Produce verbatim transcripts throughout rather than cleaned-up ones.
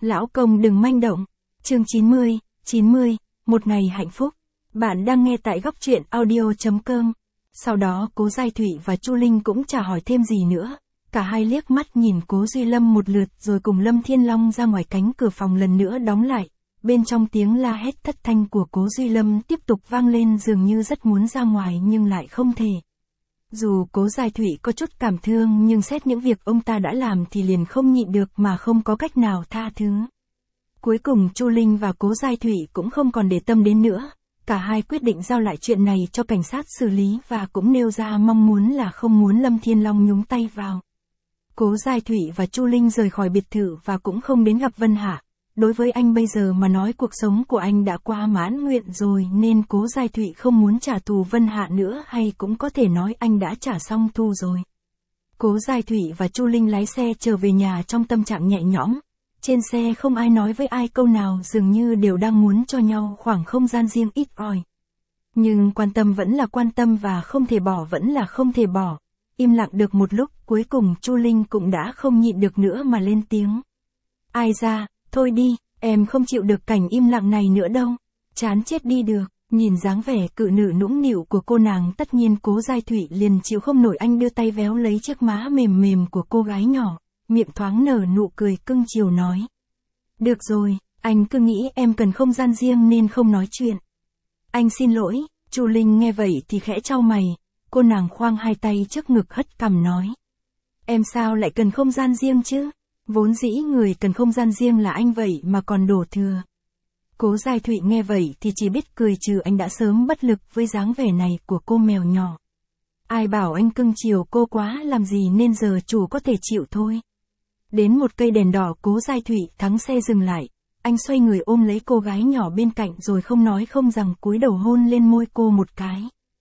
Lão công đừng manh động. Chương chín mươi, chín mươi, một ngày hạnh phúc. Bạn đang nghe tại góc truyện audio chấm com. Sau đó Cố Giai Thụy và Chu Linh cũng chả hỏi thêm gì nữa. Cả hai liếc mắt nhìn Cố Duy Lâm một lượt rồi cùng Lâm Thiên Long ra ngoài, cánh cửa phòng lần nữa đóng lại. Bên trong tiếng la hét thất thanh của Cố Duy Lâm tiếp tục vang lên, dường như rất muốn ra ngoài nhưng lại không thể. Dù Cố Giai Thụy có chút cảm thương nhưng xét những việc ông ta đã làm thì liền không nhịn được mà không có cách nào tha thứ. Cuối cùng Chu Linh và Cố Giai Thụy cũng không còn để tâm đến nữa. Cả hai quyết định giao lại chuyện này cho cảnh sát xử lý và cũng nêu ra mong muốn là không muốn Lâm Thiên Long nhúng tay vào. Cố Giai Thụy và Chu Linh rời khỏi biệt thự và cũng không đến gặp Vân Hạ. Đối với anh bây giờ mà nói cuộc sống của anh đã qua mãn nguyện rồi nên Cố Giai Thụy không muốn trả thù Vân Hạ nữa, hay cũng có thể nói anh đã trả xong thù rồi. Cố Giai Thụy và Chu Linh lái xe trở về nhà trong tâm trạng nhẹ nhõm. Trên xe không ai nói với ai câu nào, dường như đều đang muốn cho nhau khoảng không gian riêng ít ỏi. Nhưng quan tâm vẫn là quan tâm và không thể bỏ vẫn là không thể bỏ. Im lặng được một lúc, cuối cùng Chu Linh cũng đã không nhịn được nữa mà lên tiếng. Ai ra, thôi đi, em không chịu được cảnh im lặng này nữa đâu. Chán chết đi được. Nhìn dáng vẻ cự nữ nũng nịu của cô nàng, tất nhiên Cố Giai Thụy liền chịu không nổi. Anh đưa tay véo lấy chiếc má mềm mềm của cô gái nhỏ, miệng thoáng nở nụ cười cưng chiều nói. Được rồi, anh cứ nghĩ em cần không gian riêng nên không nói chuyện. Anh xin lỗi. Chu Linh nghe vậy thì khẽ chau mày. Cô nàng khoang hai tay trước ngực hất cằm nói. Em sao lại cần không gian riêng chứ? Vốn dĩ người cần không gian riêng là anh vậy mà còn đổ thừa. Cố Giai Thụy nghe vậy thì chỉ biết cười trừ, anh đã sớm bất lực với dáng vẻ này của cô mèo nhỏ. Ai bảo anh cưng chiều cô quá làm gì nên giờ chủ có thể chịu thôi. Đến một cây đèn đỏ, Cố Giai Thụy thắng xe dừng lại. Anh xoay người ôm lấy cô gái nhỏ bên cạnh rồi không nói không rằng cúi đầu hôn lên môi cô một cái.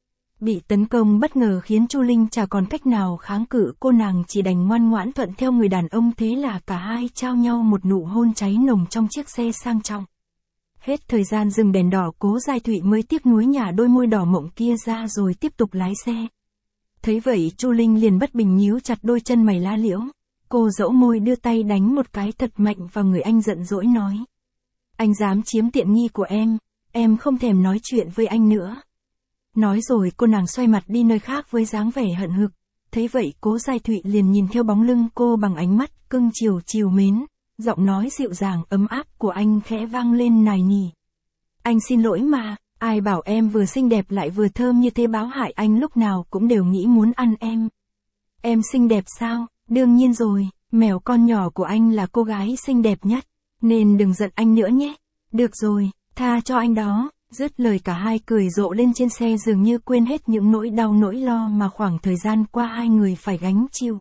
Bị tấn công bất ngờ khiến Chu Linh chả còn cách nào kháng cự, cô nàng chỉ đành ngoan ngoãn thuận theo người đàn ông, thế là cả hai trao nhau một nụ hôn cháy nồng trong chiếc xe sang trọng. Hết thời gian dừng đèn đỏ, Cố Giai Thụy mới tiếc nuối nhả đôi môi đỏ mộng kia ra rồi tiếp tục lái xe. Thấy vậy Chu Linh liền bất bình nhíu chặt đôi chân mày lá liễu. Cô dẫu môi đưa tay đánh một cái thật mạnh vào người anh, giận dỗi nói. Anh dám chiếm tiện nghi của em, em không thèm nói chuyện với anh nữa. Nói rồi cô nàng xoay mặt đi nơi khác với dáng vẻ hận hực. Thấy vậy Cố Giai Thụy liền nhìn theo bóng lưng cô bằng ánh mắt cưng chiều trìu mến. Giọng nói dịu dàng ấm áp của anh khẽ vang lên nài nỉ. Anh xin lỗi mà, ai bảo em vừa xinh đẹp lại vừa thơm như thế, báo hại anh lúc nào cũng đều nghĩ muốn ăn em. Em xinh đẹp sao? Đương nhiên rồi, mèo con nhỏ của anh là cô gái xinh đẹp nhất, nên đừng giận anh nữa nhé. Được rồi, tha cho anh đó. Dứt lời cả hai cười rộ lên trên xe, dường như quên hết những nỗi đau nỗi lo mà khoảng thời gian qua hai người phải gánh chịu.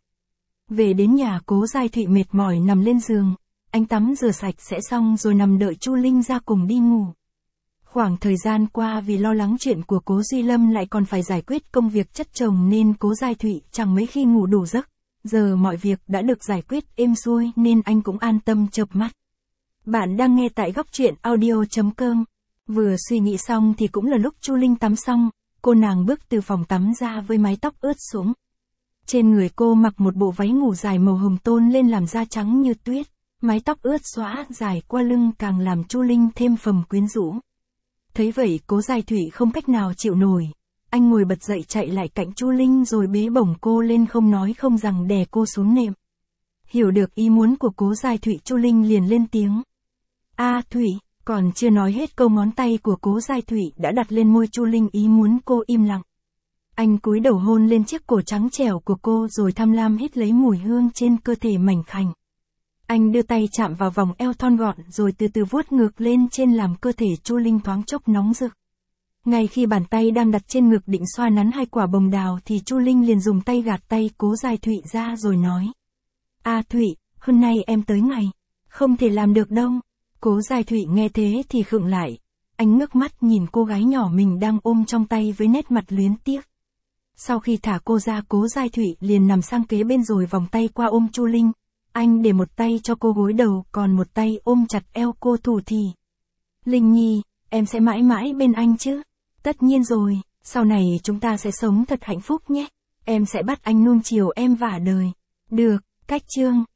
Về đến nhà, Cố Giai Thụy mệt mỏi nằm lên giường. Anh tắm rửa sạch sẽ xong rồi nằm đợi Chu Linh ra cùng đi ngủ. Khoảng thời gian qua vì lo lắng chuyện của Cố Duy Lâm lại còn phải giải quyết công việc chất chồng nên Cố Giai Thụy chẳng mấy khi ngủ đủ giấc. Giờ mọi việc đã được giải quyết êm xuôi nên anh cũng an tâm chợp mắt. Bạn đang nghe tại góc truyện audio chấm com. Vừa suy nghĩ xong thì cũng là lúc Chu Linh tắm xong. Cô nàng bước từ phòng tắm ra với mái tóc ướt sũng. Trên người cô mặc một bộ váy ngủ dài màu hồng tôn lên làm da trắng như tuyết. Mái tóc ướt xõa dài qua lưng càng làm Chu Linh thêm phần quyến rũ. Thấy vậy Cố Giai Thụy không cách nào chịu nổi. Anh ngồi bật dậy chạy lại cạnh Chu Linh rồi bế bổng cô lên, không nói không rằng đè cô xuống nệm. Hiểu được ý muốn của Cố Giai Thụy, Chu Linh liền lên tiếng. A Thụy, còn chưa nói hết câu ngón tay của Cố Giai Thụy đã đặt lên môi Chu Linh, ý muốn cô im lặng. Anh cúi đầu hôn lên chiếc cổ trắng trẻo của cô rồi tham lam hít lấy mùi hương trên cơ thể mảnh khảnh. Anh đưa tay chạm vào vòng eo thon gọn rồi từ từ vuốt ngược lên trên làm cơ thể Chu Linh thoáng chốc nóng rực. Ngay khi bàn tay đang đặt trên ngực định xoa nắn hai quả bồng đào thì Chu Linh liền dùng tay gạt tay Cố Giai Thụy ra rồi nói. A Thụy, hôm nay em tới ngày. Không thể làm được đâu. Cố Giai Thụy nghe thế thì khựng lại. Anh ngước mắt nhìn cô gái nhỏ mình đang ôm trong tay với nét mặt luyến tiếc. Sau khi thả cô ra, Cố Giai Thụy liền nằm sang kế bên rồi vòng tay qua ôm Chu Linh. Anh để một tay cho cô gối đầu, còn một tay ôm chặt eo cô thủ thỉ. Linh Nhi, em sẽ mãi mãi bên anh chứ? Tất nhiên rồi, sau này chúng ta sẽ sống thật hạnh phúc nhé. Em sẽ bắt anh nuông chiều em vả đời. Được, cách chương.